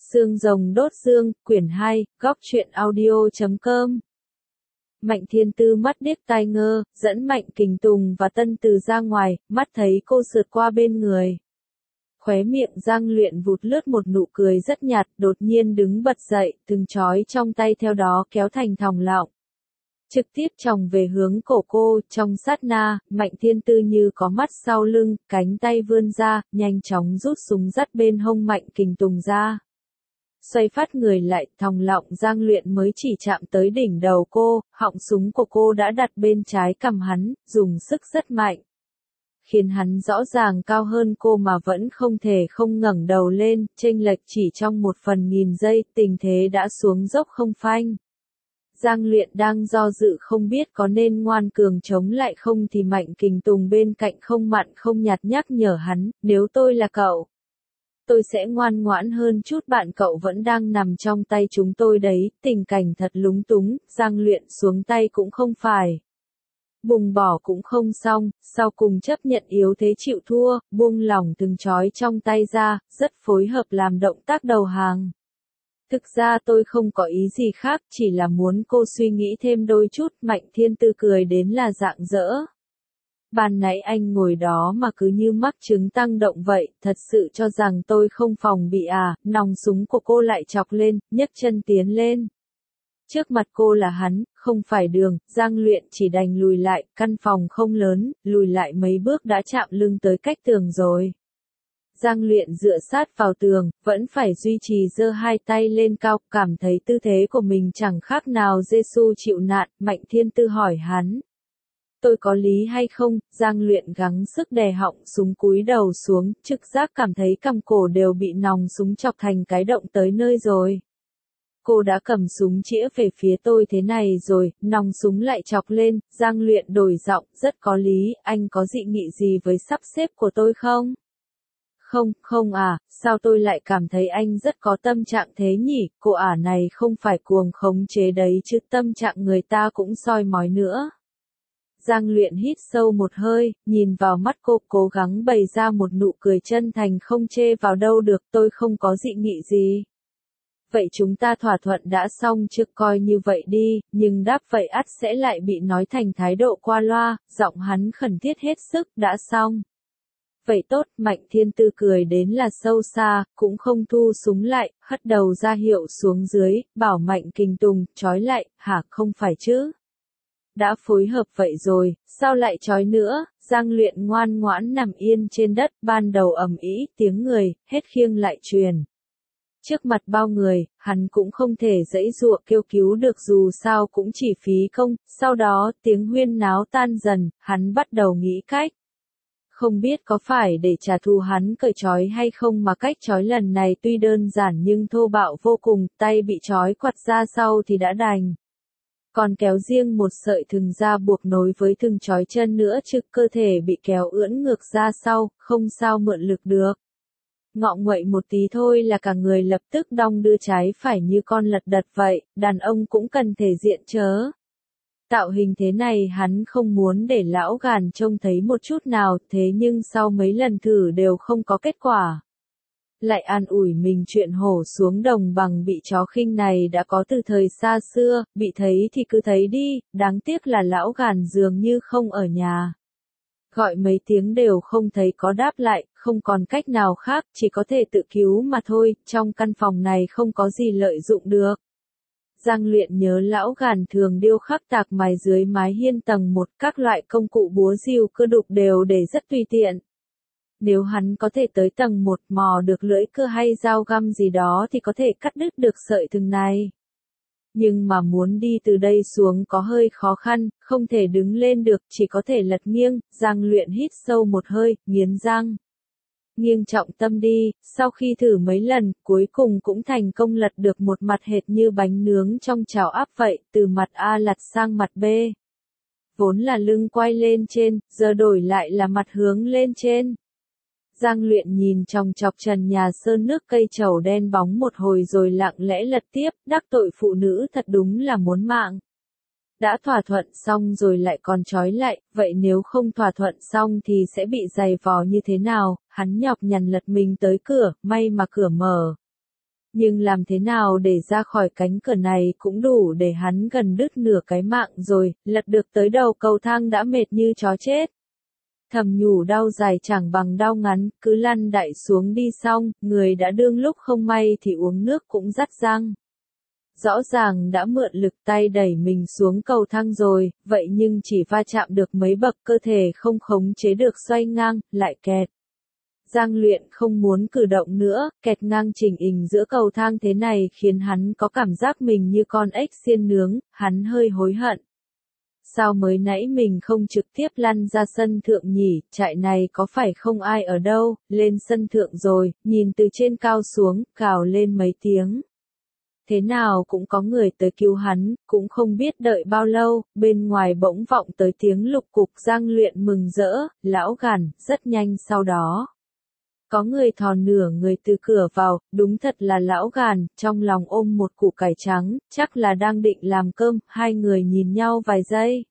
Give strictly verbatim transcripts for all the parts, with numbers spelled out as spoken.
Xương rồng đốt xương, quyển hai, góc truyện audio chấm com. Mạnh Thiên Tư mắt điếc tai ngơ, dẫn Mạnh Kình Tùng và Tân Từ ra ngoài, mắt thấy cô sượt qua bên người. Khóe miệng Giang Luyện vụt lướt một nụ cười rất nhạt, đột nhiên đứng bật dậy, từng chói trong tay theo đó kéo thành thòng lọng. Trực tiếp chòng về hướng cổ cô, trong sát na, Mạnh Thiên Tư như có mắt sau lưng, cánh tay vươn ra, nhanh chóng rút súng dắt bên hông Mạnh Kình Tùng ra. Xoay phát người lại, thòng lọng Giang Luyện mới chỉ chạm tới đỉnh đầu cô, họng súng của cô đã đặt bên trái cằm hắn, dùng sức rất mạnh. Khiến hắn rõ ràng cao hơn cô mà vẫn không thể không ngẩng đầu lên, chênh lệch chỉ trong một phần nghìn giây, tình thế đã xuống dốc không phanh. Giang Luyện đang do dự không biết có nên ngoan cường chống lại không thì Mạnh Kình Tùng bên cạnh không mặn không nhạt nhắc nhở hắn, nếu tôi là cậu, tôi sẽ ngoan ngoãn hơn chút, bạn cậu vẫn đang nằm trong tay chúng tôi đấy, tình cảnh thật lúng túng, Giang Luyện xuống tay cũng không phải. Bùng bỏ cũng không xong, sau cùng chấp nhận yếu thế chịu thua, buông lỏng từng chói trong tay ra, rất phối hợp làm động tác đầu hàng. Thực ra tôi không có ý gì khác, chỉ là muốn cô suy nghĩ thêm đôi chút, Mạnh Thiên Tư cười đến là rạng rỡ. Ban nãy anh ngồi đó mà cứ như mắc chứng tăng động vậy, thật sự cho rằng tôi không phòng bị à, nòng súng của cô lại chọc lên, nhấc chân tiến lên. Trước mặt cô là hắn, không phải đường, Giang Luyện chỉ đành lùi lại, căn phòng không lớn, lùi lại mấy bước đã chạm lưng tới cách tường rồi. Giang Luyện dựa sát vào tường, vẫn phải duy trì giơ hai tay lên cao, cảm thấy tư thế của mình chẳng khác nào Giê-xu chịu nạn, Mạnh Thiên Tư hỏi hắn. Tôi có lý hay không? Giang Luyện gắng sức đè họng súng cúi đầu xuống, trực giác cảm thấy cằm cổ đều bị nòng súng chọc thành cái động tới nơi rồi. Cô đã cầm súng chĩa về phía tôi thế này rồi, nòng súng lại chọc lên, Giang Luyện đổi giọng, rất có lý, anh có dị nghị gì với sắp xếp của tôi không? Không, không à, sao tôi lại cảm thấy anh rất có tâm trạng thế nhỉ, cô ả này không phải cuồng khống chế đấy chứ, tâm trạng người ta cũng soi mói nữa. Giang Luyện hít sâu một hơi, nhìn vào mắt cô, cố gắng bày ra một nụ cười chân thành, không chê vào đâu được, tôi không có dị nghị gì. Vậy chúng ta thỏa thuận đã xong chưa, coi như vậy đi, nhưng đáp vậy ắt sẽ lại bị nói thành thái độ qua loa, giọng hắn khẩn thiết hết sức, đã xong. Vậy tốt, Mạnh Thiên Tư cười đến là sâu xa, cũng không thu súng lại, hất đầu ra hiệu xuống dưới, bảo Mạnh Kình Tùng, trói lại, hả, không phải chứ? Đã phối hợp vậy rồi, sao lại trói nữa? Giang Luyện ngoan ngoãn nằm yên trên đất, ban đầu ầm ĩ, tiếng người, hết khiêng lại truyền. Trước mặt bao người, hắn cũng không thể giãy giụa kêu cứu được dù sao cũng chỉ phí công, sau đó tiếng huyên náo tan dần, hắn bắt đầu nghĩ cách. Không biết có phải để trả thù hắn cởi trói hay không mà cách trói lần này tuy đơn giản nhưng thô bạo vô cùng, tay bị trói quặt ra sau thì đã đành. Còn kéo riêng một sợi thừng ra buộc nối với thừng trói chân nữa chứ, cơ thể bị kéo ưỡn ngược ra sau, không sao mượn lực được. Ngọ nguậy một tí thôi là cả người lập tức đong đưa trái phải như con lật đật vậy, đàn ông cũng cần thể diện chớ. Tạo hình thế này hắn không muốn để lão gàn trông thấy một chút nào, thế nhưng sau mấy lần thử đều không có kết quả. Lại an ủi mình chuyện hổ xuống đồng bằng bị chó khinh này đã có từ thời xa xưa, bị thấy thì cứ thấy đi, đáng tiếc là lão gàn dường như không ở nhà. Gọi mấy tiếng đều không thấy có đáp lại, không còn cách nào khác, chỉ có thể tự cứu mà thôi, trong căn phòng này không có gì lợi dụng được. Giang Luyện nhớ lão gàn thường điêu khắc tạc mài dưới mái hiên tầng một, các loại công cụ búa rìu cưa đục đều để rất tùy tiện. Nếu hắn có thể tới tầng một mò được lưỡi cưa hay dao găm gì đó thì có thể cắt đứt được sợi thừng này. Nhưng mà muốn đi từ đây xuống có hơi khó khăn, không thể đứng lên được, chỉ có thể lật nghiêng, Giang Luyện hít sâu một hơi, nghiến răng. Nghiêng trọng tâm đi, sau khi thử mấy lần, cuối cùng cũng thành công lật được một mặt hệt như bánh nướng trong chảo áp vậy, từ mặt A lật sang mặt B. Vốn là lưng quay lên trên, giờ đổi lại là mặt hướng lên trên. Giang Luyện nhìn chòng chọc trần nhà sơn nước cây trầu đen bóng một hồi rồi lặng lẽ lật tiếp, đắc tội phụ nữ thật đúng là muốn mạng. Đã thỏa thuận xong rồi lại còn trói lại, vậy nếu không thỏa thuận xong thì sẽ bị giày vò như thế nào, hắn nhọc nhằn lật mình tới cửa, may mà cửa mở. Nhưng làm thế nào để ra khỏi cánh cửa này cũng đủ để hắn gần đứt nửa cái mạng rồi, lật được tới đầu cầu thang đã mệt như chó chết. Thầm nhủ đau dài chẳng bằng đau ngắn, cứ lăn đại xuống đi xong, người đã đương lúc không may thì uống nước cũng rắt răng. Rõ ràng đã mượn lực tay đẩy mình xuống cầu thang rồi, vậy nhưng chỉ va chạm được mấy bậc cơ thể không khống chế được xoay ngang, lại kẹt. Giang Luyện không muốn cử động nữa, kẹt ngang chỉnh hình giữa cầu thang thế này khiến hắn có cảm giác mình như con ếch xiên nướng, hắn hơi hối hận. Sao mới nãy mình không trực tiếp lăn ra sân thượng nhỉ, trại này có phải không ai ở đâu, lên sân thượng rồi, nhìn từ trên cao xuống, cào lên mấy tiếng. Thế nào cũng có người tới cứu hắn, cũng không biết đợi bao lâu, bên ngoài bỗng vọng tới tiếng lục cục. Giang Luyện mừng rỡ, lão gàn, rất nhanh sau đó. Có người thò nửa người từ cửa vào, đúng thật là lão gàn, trong lòng ôm một củ cải trắng, chắc là đang định làm cơm, hai người nhìn nhau vài giây.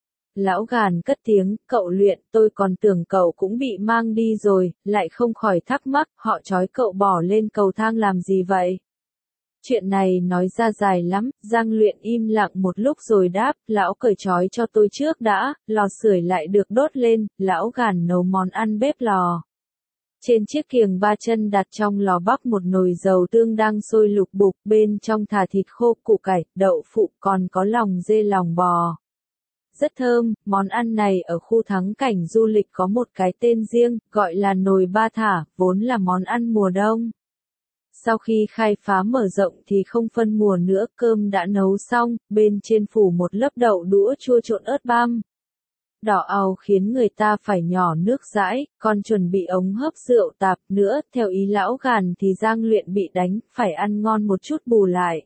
Lão gàn cất tiếng, cậu Luyện, tôi còn tưởng cậu cũng bị mang đi rồi, lại không khỏi thắc mắc, họ trói cậu bỏ lên cầu thang làm gì vậy? Chuyện này nói ra dài lắm, Giang Luyện im lặng một lúc rồi đáp, lão cởi trói cho tôi trước đã, lò sưởi lại được đốt lên, lão gàn nấu món ăn bếp lò. Trên chiếc kiềng ba chân đặt trong lò bắc một nồi dầu tương đang sôi lục bục, bên trong thả thịt khô, củ cải, đậu phụ, còn có lòng dê lòng bò. Rất thơm, món ăn này ở khu thắng cảnh du lịch có một cái tên riêng, gọi là nồi ba thả, vốn là món ăn mùa đông. Sau khi khai phá mở rộng thì không phân mùa nữa, cơm đã nấu xong, bên trên phủ một lớp đậu đũa chua trộn ớt băm. Đỏ ào khiến người ta phải nhỏ nước dãi, còn chuẩn bị ống hấp rượu tạp nữa, theo ý lão gàn thì Giang Luyện bị đánh, phải ăn ngon một chút bù lại.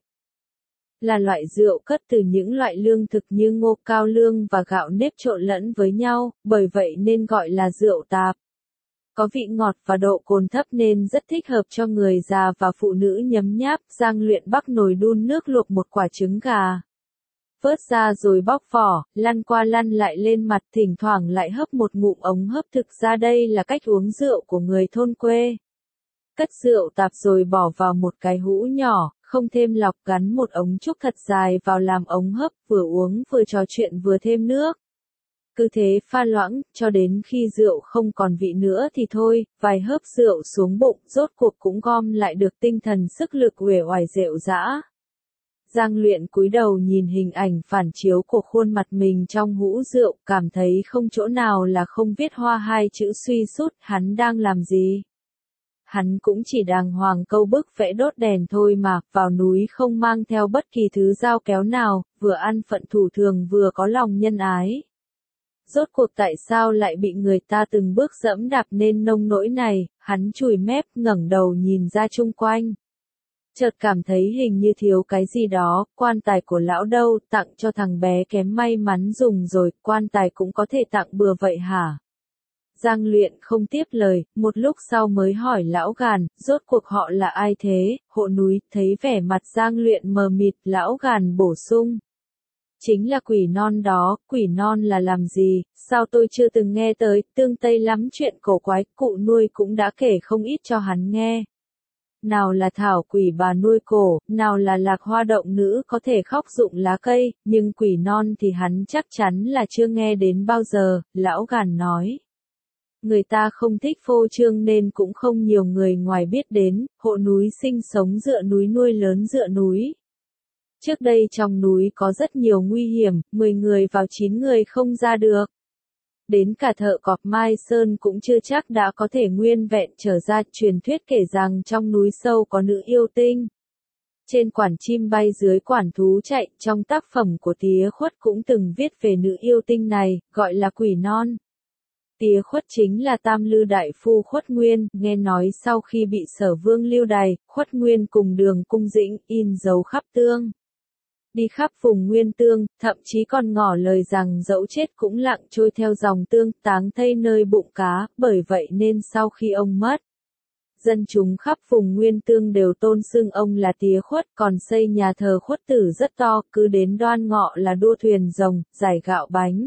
Là loại rượu cất từ những loại lương thực như ngô cao lương và gạo nếp trộn lẫn với nhau, bởi vậy nên gọi là rượu tạp. Có vị ngọt và độ cồn thấp nên rất thích hợp cho người già và phụ nữ nhấm nháp. Giang Luyện bắc nồi đun nước luộc một quả trứng gà. Vớt ra rồi bóc vỏ, lăn qua lăn lại lên mặt, thỉnh thoảng lại hấp một ngụm ống hấp. Thực ra đây là cách uống rượu của người thôn quê. Cất rượu tạp rồi bỏ vào một cái hũ nhỏ, không thêm lọc, gắn một ống trúc thật dài vào làm ống hấp, vừa uống vừa trò chuyện vừa thêm nước. Cứ thế pha loãng, cho đến khi rượu không còn vị nữa thì thôi, vài hớp rượu xuống bụng, rốt cuộc cũng gom lại được tinh thần sức lực uể oải rệu rã. Giang Luyện cúi đầu nhìn hình ảnh phản chiếu của khuôn mặt mình trong hũ rượu, cảm thấy không chỗ nào là không viết hoa hai chữ suy sút. Hắn đang làm gì? Hắn cũng chỉ đàng hoàng câu bức vẽ đốt đèn thôi mà, vào núi không mang theo bất kỳ thứ dao kéo nào, vừa ăn phận thủ thường vừa có lòng nhân ái. Rốt cuộc tại sao lại bị người ta từng bước dẫm đạp nên nông nỗi này? Hắn chùi mép, ngẩng đầu nhìn ra chung quanh. Chợt cảm thấy hình như thiếu cái gì đó, quan tài của lão đâu, tặng cho thằng bé kém may mắn dùng rồi, quan tài cũng có thể tặng bừa vậy hả? Giang Luyện không tiếp lời, một lúc sau mới hỏi lão gàn, rốt cuộc họ là ai thế? Hộ núi, thấy vẻ mặt Giang Luyện mờ mịt, lão gàn bổ sung. Chính là quỷ non đó. Quỷ non là làm gì, sao tôi chưa từng nghe tới, tương Tây lắm chuyện cổ quái, cụ nuôi cũng đã kể không ít cho hắn nghe. Nào là thảo quỷ bà nuôi cổ, nào là lạc hoa động nữ có thể khóc dụng lá cây, nhưng quỷ non thì hắn chắc chắn là chưa nghe đến bao giờ, lão gàn nói. Người ta không thích phô trương nên cũng không nhiều người ngoài biết đến, hộ núi sinh sống dựa núi nuôi lớn dựa núi. Trước đây trong núi có rất nhiều nguy hiểm, mười người vào chín người không ra được. Đến cả thợ cọp Mai Sơn cũng chưa chắc đã có thể nguyên vẹn trở ra. Truyền thuyết kể rằng trong núi sâu có nữ yêu tinh. Trên quản chim bay dưới quản thú chạy, trong tác phẩm của Tía Khuất cũng từng viết về nữ yêu tinh này, gọi là quỷ non. Tía Khuất chính là Tam Lư đại phu Khuất Nguyên, nghe nói sau khi bị Sở Vương lưu đày, Khuất Nguyên cùng Đường Cung Dĩnh in dấu khắp tương. Đi khắp vùng nguyên tương, thậm chí còn ngỏ lời rằng dẫu chết cũng lặng trôi theo dòng tương, táng thây nơi bụng cá, bởi vậy nên sau khi ông mất, dân chúng khắp vùng nguyên tương đều tôn xưng ông là Tía Khuất, còn xây nhà thờ Khuất Tử rất to, cứ đến đoan ngọ là đua thuyền rồng, giải gạo bánh.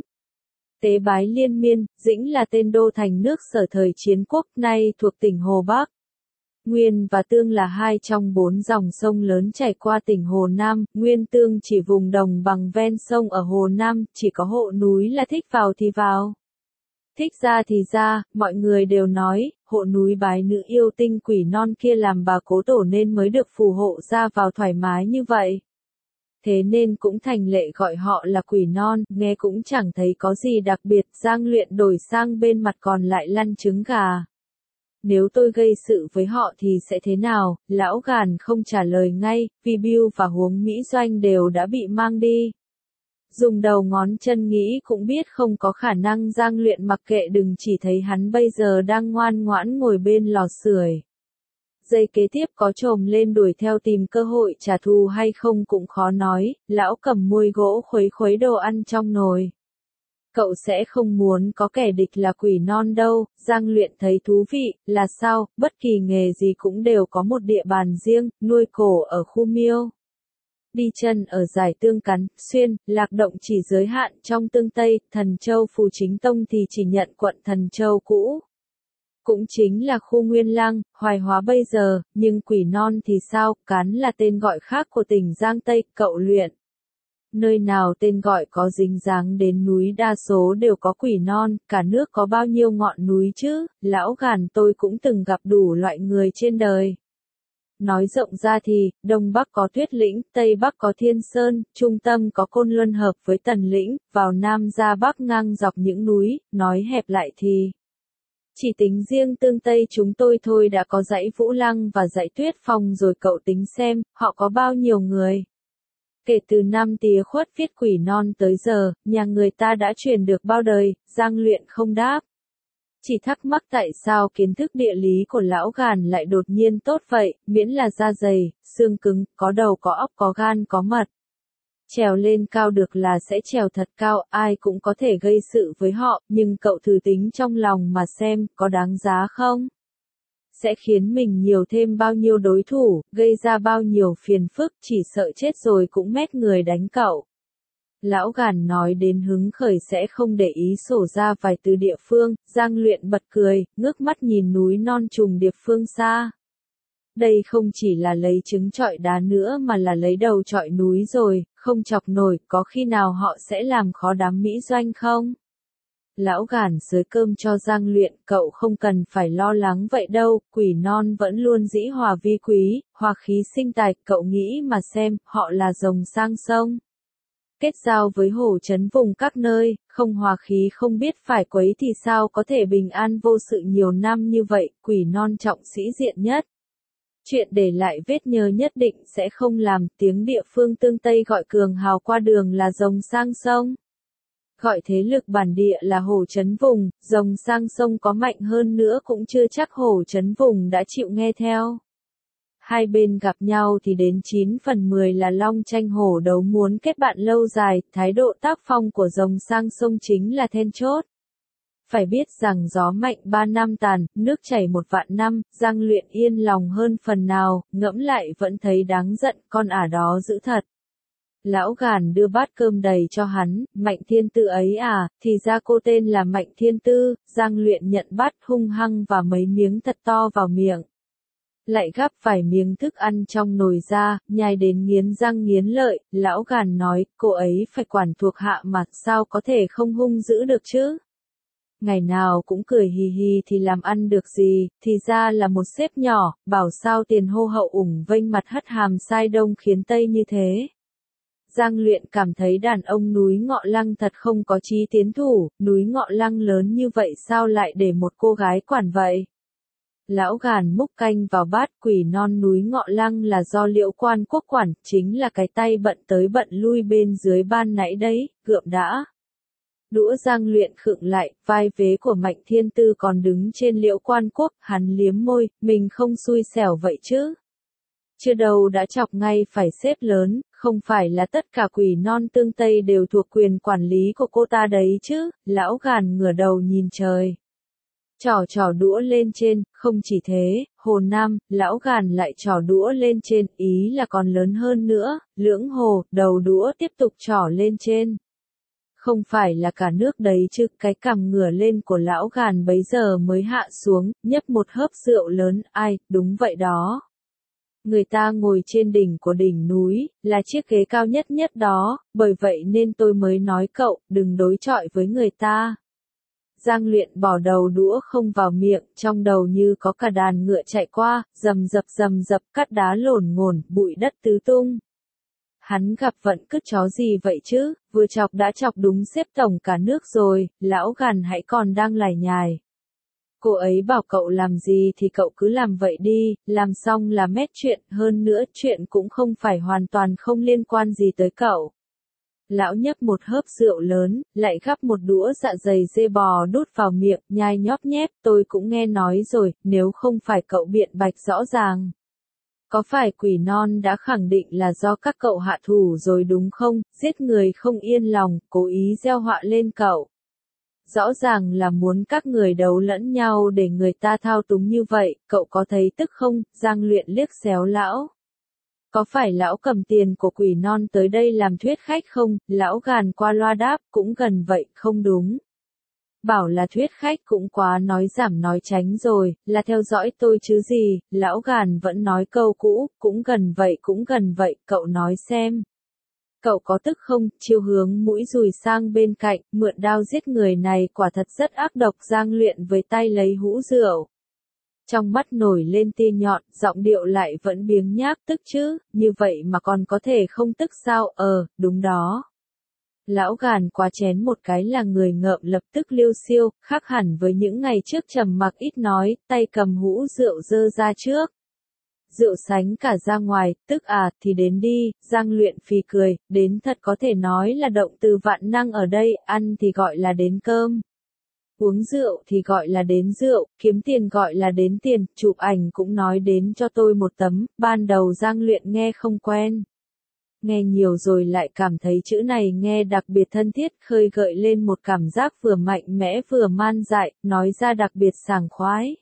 Tế bái liên miên. Dĩnh là tên đô thành nước Sở thời chiến quốc, nay thuộc tỉnh Hồ Bắc. Nguyên và Tương là hai trong bốn dòng sông lớn chảy qua tỉnh Hồ Nam, Nguyên Tương chỉ vùng đồng bằng ven sông ở Hồ Nam, chỉ có hộ núi là thích vào thì vào. Thích ra thì ra, mọi người đều nói, hộ núi bái nữ yêu tinh quỷ non kia làm bà cố tổ nên mới được phù hộ ra vào thoải mái như vậy. Thế nên cũng thành lệ gọi họ là quỷ non, nghe cũng chẳng thấy có gì đặc biệt, Giang Luyện đổi sang bên mặt còn lại lăn trứng gà. Nếu tôi gây sự với họ thì sẽ thế nào, lão gàn không trả lời ngay, vì Bill và Huống Mỹ Doanh đều đã bị mang đi. Dùng đầu ngón chân nghĩ cũng biết không có khả năng Giang Luyện mặc kệ đừng chỉ thấy hắn bây giờ đang ngoan ngoãn ngồi bên lò sưởi. Giây kế tiếp có trồm lên đuổi theo tìm cơ hội trả thù hay không cũng khó nói, lão cầm muôi gỗ khuấy khuấy đồ ăn trong nồi. Cậu sẽ không muốn có kẻ địch là quỷ non đâu, Giang Luyện thấy thú vị, là sao, bất kỳ nghề gì cũng đều có một địa bàn riêng, nuôi cổ ở khu miêu. Đi chân ở giải Tương Cắn, Xuyên, Lạc Động chỉ giới hạn trong Tương Tây, Thần Châu Phù Chính Tông thì chỉ nhận quận Thần Châu cũ. Cũng chính là khu Nguyên Lăng, Hoài Hóa bây giờ, nhưng quỷ non thì sao, Cắn là tên gọi khác của tỉnh Giang Tây, cậu Luyện. Nơi nào tên gọi có dính dáng đến núi đa số đều có quỷ non, cả nước có bao nhiêu ngọn núi chứ, lão gàn tôi cũng từng gặp đủ loại người trên đời. Nói rộng ra thì, Đông Bắc có Tuyết Lĩnh, Tây Bắc có Thiên Sơn, Trung tâm có Côn Luân hợp với Tần Lĩnh, vào Nam ra Bắc ngang dọc những núi, nói hẹp lại thì. Chỉ tính riêng Tương Tây chúng tôi thôi đã có dãy Vũ Lăng và dãy Tuyết Phong rồi cậu tính xem, họ có bao nhiêu người. Kể từ năm Tía Khuất viết quỷ non tới giờ, nhà người ta đã truyền được bao đời, Giang Luyện không đáp. Chỉ thắc mắc tại sao kiến thức địa lý của lão gàn lại đột nhiên tốt vậy, miễn là da dày, xương cứng, có đầu có óc có gan có mật. Trèo lên cao được là sẽ trèo thật cao, ai cũng có thể gây sự với họ, nhưng cậu thử tính trong lòng mà xem, có đáng giá không? Sẽ khiến mình nhiều thêm bao nhiêu đối thủ, gây ra bao nhiêu phiền phức, chỉ sợ chết rồi cũng mét người đánh cậu. Lão gàn nói đến hứng khởi sẽ không để ý sổ ra vài từ địa phương, Giang Luyện bật cười, ngước mắt nhìn núi non trùng điệp phương xa. Đây không chỉ là lấy trứng trọi đá nữa mà là lấy đầu trọi núi rồi, không chọc nổi, có khi nào họ sẽ làm khó đám Mỹ Doanh không? Lão gàn xới cơm cho Giang Luyện, cậu không cần phải lo lắng vậy đâu, quỷ non vẫn luôn dĩ hòa vi quý, hòa khí sinh tài, cậu nghĩ mà xem, họ là rồng sang sông. Kết giao với hổ chấn vùng các nơi, không hòa khí không biết phải quấy thì sao có thể bình an vô sự nhiều năm như vậy, quỷ non trọng sĩ diện nhất. Chuyện để lại vết nhơ nhất định sẽ không làm, tiếng địa phương Tương Tây gọi cường hào qua đường là rồng sang sông. Gọi thế lực bản địa là hổ chấn vùng, rồng sang sông có mạnh hơn nữa cũng chưa chắc hổ chấn vùng đã chịu nghe theo. Hai bên gặp nhau thì đến chín phần mười là long tranh hổ đấu muốn kết bạn lâu dài, thái độ tác phong của rồng sang sông chính là then chốt. Phải biết rằng gió mạnh ba năm tàn, nước chảy một vạn năm, Giang Luyện yên lòng hơn phần nào, ngẫm lại vẫn thấy đáng giận, con ả đó dữ thật. Lão gàn đưa bát cơm đầy cho hắn, Mạnh Thiên Tư ấy à, thì ra cô tên là Mạnh Thiên Tư, Giang Luyện nhận bát hung hăng và mấy miếng thật to vào miệng. Lại gắp vài miếng thức ăn trong nồi ra, nhai đến nghiến răng nghiến lợi, lão gàn nói, cô ấy phải quản thuộc hạ mà, sao có thể không hung dữ được chứ? Ngày nào cũng cười hì hì thì làm ăn được gì, thì ra là một sếp nhỏ, bảo sao tiền hô hậu ủng vênh mặt hất hàm sai đông khiến tây như thế. Giang Luyện cảm thấy đàn ông núi Ngọ Lăng thật không có chí tiến thủ, núi Ngọ Lăng lớn như vậy sao lại để một cô gái quản vậy? Lão gàn múc canh vào bát, quỷ non núi Ngọ Lăng là do Liễu Quan Quốc quản, chính là cái tay bận tới bận lui bên dưới ban nãy đấy, gượm đã. Đũa Giang Luyện khựng lại, vai vế của Mạnh Thiên Tư còn đứng trên Liễu Quan Quốc, hắn liếm môi, mình không xui xẻo vậy chứ. Chưa đâu đã chọc ngay phải xếp lớn, không phải là tất cả quỷ non Tương Tây đều thuộc quyền quản lý của cô ta đấy chứ, lão gàn ngửa đầu nhìn trời. Trỏ trỏ đũa lên trên, không chỉ thế, Hồ Nam, lão gàn lại trỏ đũa lên trên, ý là còn lớn hơn nữa, lưỡng hồ, đầu đũa tiếp tục trỏ lên trên. Không phải là cả nước đấy chứ, cái cằm ngửa lên của lão Gàn bấy giờ mới hạ xuống, nhấp một hớp rượu lớn, ai, đúng vậy đó. Người ta ngồi trên đỉnh của đỉnh núi, là chiếc ghế cao nhất nhất đó, bởi vậy nên tôi mới nói cậu, đừng đối chọi với người ta. Giang Luyện bỏ đầu đũa không vào miệng, trong đầu như có cả đàn ngựa chạy qua, rầm rập rầm rập cắt đá lổn ngổn, bụi đất tứ tung. Hắn gặp vận cứt chó gì vậy chứ, vừa chọc đã chọc đúng xếp tổng cả nước rồi, lão Gàn hãy còn đang lải nhải. Cô ấy bảo cậu làm gì thì cậu cứ làm vậy đi, làm xong là mét chuyện, hơn nữa chuyện cũng không phải hoàn toàn không liên quan gì tới cậu. Lão nhấp một hớp rượu lớn, lại gắp một đũa dạ dày dê bò đút vào miệng, nhai nhóp nhép, tôi cũng nghe nói rồi, nếu không phải cậu biện bạch rõ ràng. Có phải quỷ non đã khẳng định là do các cậu hạ thủ rồi đúng không, giết người không yên lòng, cố ý gieo họa lên cậu. Rõ ràng là muốn các người đấu lẫn nhau để người ta thao túng như vậy, cậu có thấy tức không? Giang Luyện liếc xéo lão. Có phải lão cầm tiền của quỷ non tới đây làm thuyết khách không? Lão Gàn qua loa đáp, cũng gần vậy, không đúng. Bảo là thuyết khách cũng quá nói giảm nói tránh rồi, là theo dõi tôi chứ gì, lão Gàn vẫn nói câu cũ, cũng gần vậy cũng gần vậy, cậu nói xem. Cậu có tức không, chiêu hướng mũi rùi sang bên cạnh, mượn đao giết người này quả thật rất ác độc. Giang Luyện với tay lấy hũ rượu. Trong mắt nổi lên tia nhọn, giọng điệu lại vẫn biếng nhác, tức chứ, như vậy mà còn có thể không tức sao, ờ, đúng đó. Lão Gàn quá chén một cái là người ngợm lập tức liêu xiêu, khác hẳn với những ngày trước trầm mặc ít nói, tay cầm hũ rượu dơ ra trước. Rượu sánh cả ra ngoài, tức à, thì đến đi, Giang Luyện phì cười, đến thật có thể nói là động từ vạn năng ở đây, ăn thì gọi là đến cơm. Uống rượu thì gọi là đến rượu, kiếm tiền gọi là đến tiền, chụp ảnh cũng nói đến cho tôi một tấm, ban đầu Giang Luyện nghe không quen. Nghe nhiều rồi lại cảm thấy chữ này nghe đặc biệt thân thiết, khơi gợi lên một cảm giác vừa mạnh mẽ vừa man dại, nói ra đặc biệt sảng khoái.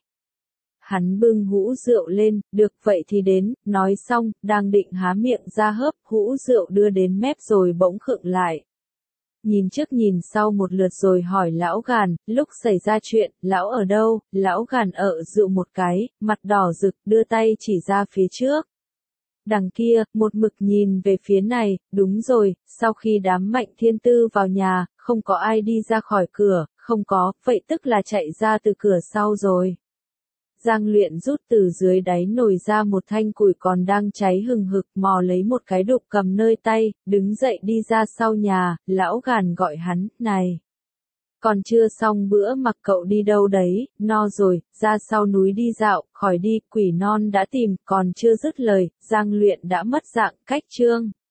Hắn bưng hũ rượu lên, được vậy thì đến, nói xong, đang định há miệng ra hớp, hũ rượu đưa đến mép rồi bỗng khựng lại. Nhìn trước nhìn sau một lượt rồi hỏi lão Gàn, lúc xảy ra chuyện, lão ở đâu? Lão Gàn ở rượu một cái, mặt đỏ rực, đưa tay chỉ ra phía trước. Đằng kia, một mực nhìn về phía này, đúng rồi, sau khi đám Mạnh Thiên Tư vào nhà, không có ai đi ra khỏi cửa, không có, vậy tức là chạy ra từ cửa sau rồi. Giang Luyện rút từ dưới đáy nồi ra một thanh củi còn đang cháy hừng hực, mò lấy một cái đục cầm nơi tay, đứng dậy đi ra sau nhà, lão Gàn gọi hắn, này. Còn chưa xong bữa mặc cậu đi đâu đấy, no rồi, ra sau núi đi dạo, khỏi đi, quỷ non đã tìm, còn chưa dứt lời, Giang Luyện đã mất dạng, cách chương.